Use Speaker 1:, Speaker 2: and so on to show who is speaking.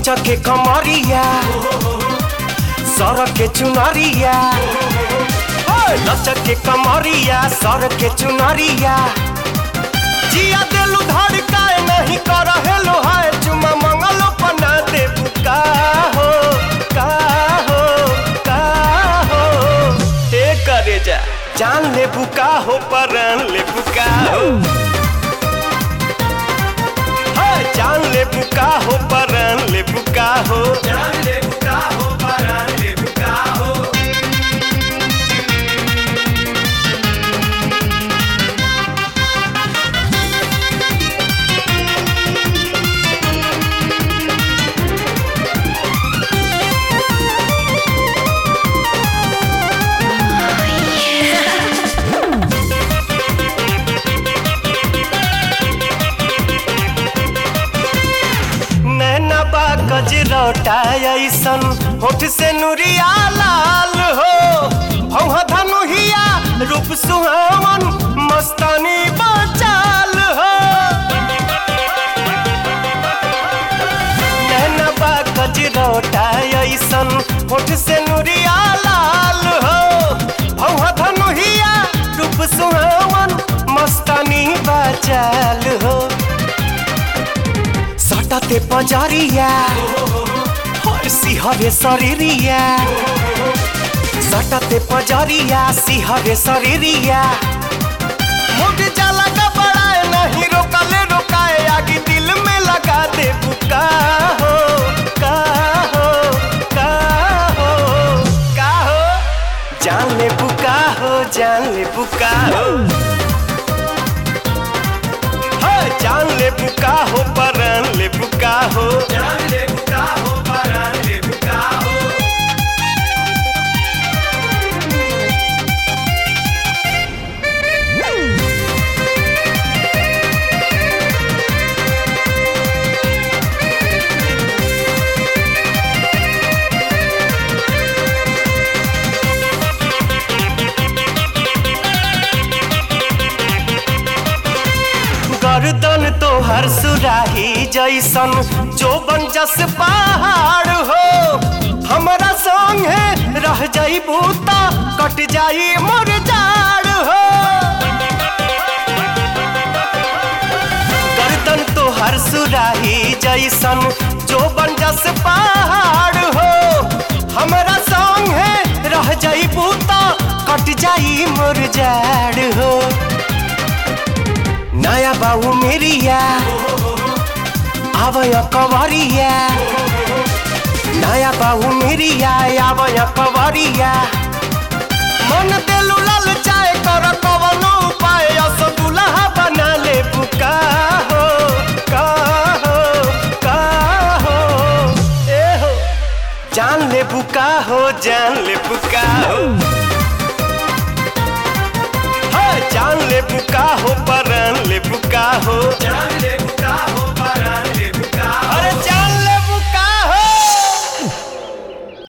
Speaker 1: लचके कमरिया सर के चुनरिया लचके कमरिया सर के चुनरिया जिया दिलु धड़काए नहीं कर हेलो हाय चुमा मंगलो पना दे बुका हो का हो का हो ए करे जा जान ले बुका हो परान ले बुका हो जान ले बुका हो परान ले बुका हो जान ले बुका हो परान ले बुका हो गजरौटा ऐसन होठ से नुरिया लाल हो भौहा धनुहिया रूप सुहावन मस्तानी बचाल हो नैनबा गजरौटा ऐसन होठ से नुरिया लाल हो भौहा धनुहिया रूप सुहावन मस्तानी बचाल हो सटाते पजारिया सिहरे शरीरिया सटाते पजारिया सिहरे शरीरिया मुझे जाला का बड़ाए नहीं रोकले रोकाए आगे दिल में लगा दे बुका हो का हो का हो का हो जान ले बुका हो जान ले बुका हो जान ले बुका हो परान ले बुका हो जान ले बुका हो परान ले बुका हो गर्दन तो हर सुराही जैसन जो बन जस पहाड़ हो हमारा संग है रह जाई बूता कट जाई मोर जाड़ हो गर्दन तो हर सुराही जैसन जो बन जस पहाड़ हो हमारा संग है रह जाई बूता कट जाई मोर जाड़ हो नया बाबू मेरिया आवय कवरिया नया बाबू मेरिया आवय कवरिया मन दिलु लाल चाय कर कवनो उपाय अस दुल्हा बना ले बुका हो का हो का हो ए हो जान ले बुका हो जान ले बुका हो जान ले बुका हो परान ले बुका हो जान ले बुका हो परान ले बुका हो अरे